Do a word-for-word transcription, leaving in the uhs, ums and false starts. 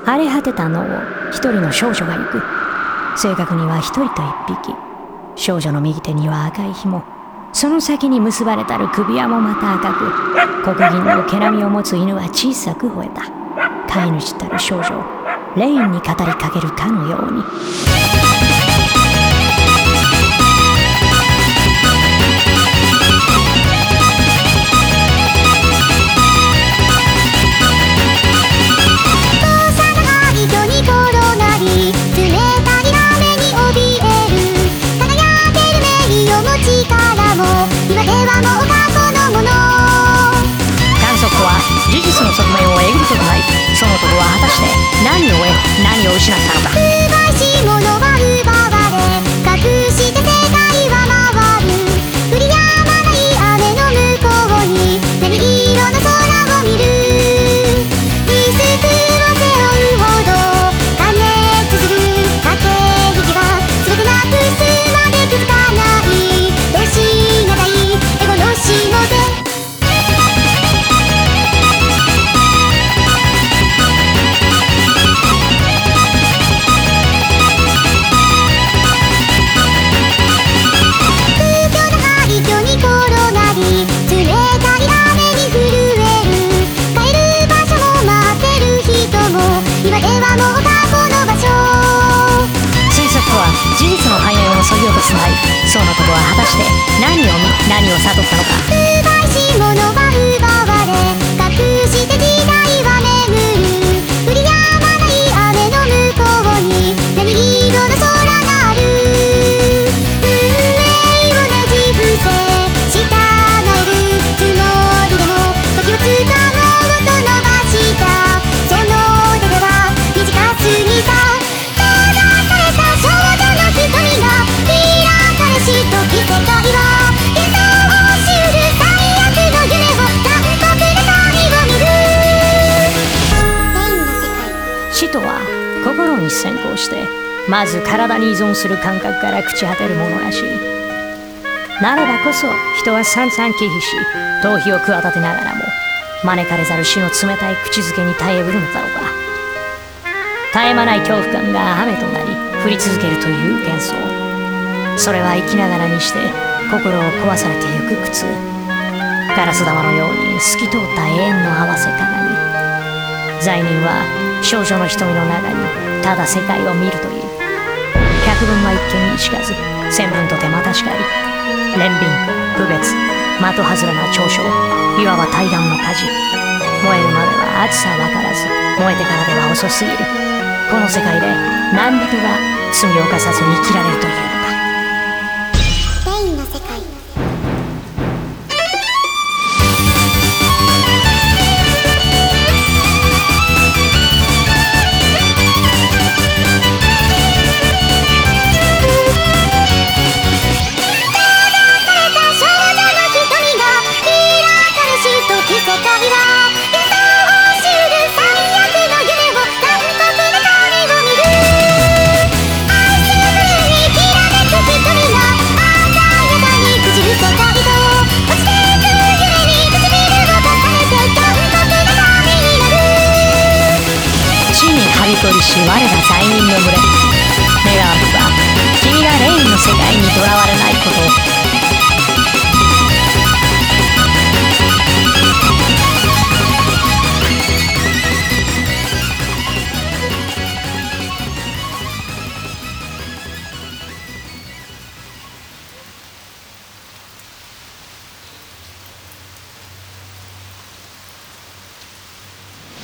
荒れ果てた脳を一人の少女が行く。正確には一人と一匹。少女の右手には赤い紐、その先に結ばれたる首輪もまた赤く、黒銀の毛並みを持つ犬は小さく吠えた。飼い主たる少女をレインに語りかけるかのように。事実の側面をえぐることない。その男は果たして何を得何を失ったのか。 奪いし物は奪われ、隠して世界は回る。降りやまない雨の向こうに何色の空を見る。リスクを背負うほど加熱する駆け引きは全てなくすまで気づかない。どうしがたいエゴのしもべ。 事実の繁栄を削ぎ落とすまい。その男は果たして何を見何を悟ったのか。 奪いし物は奪われ、隠して時代は巡る。降りやまない雨の向こうに何色の空がある。運命をねじ伏せ従えるつもりでも時をつかもうと伸ばしたその手では短すぎた。 死とは心に先行してまず体に依存する感覚から朽ち果てるものらしい。なればこそ人は散々忌避し逃避を企てながらも招かれざる死の冷たい口づけに耐えうるのだろうか。絶え間ない恐怖感が雨となり降り続けるという幻想。それは生きながらにして心を壊されてゆく苦痛。ガラス玉のように透き通った永遠の合わせ鏡。罪人は少女の瞳の中にただ世界を見るという。百分は一見にしかず千分とてまたしかり。憐憫不別的外れな嘲笑、いわば対岸の火事。燃えるまでは熱さ分からず燃えてからでは遅すぎる。この世界で何人が罪を犯さずに生きられるというのか。 レインの世界。 取りし我ら罪人の群れ。願わくば君がレインの世界にとらわれないことを。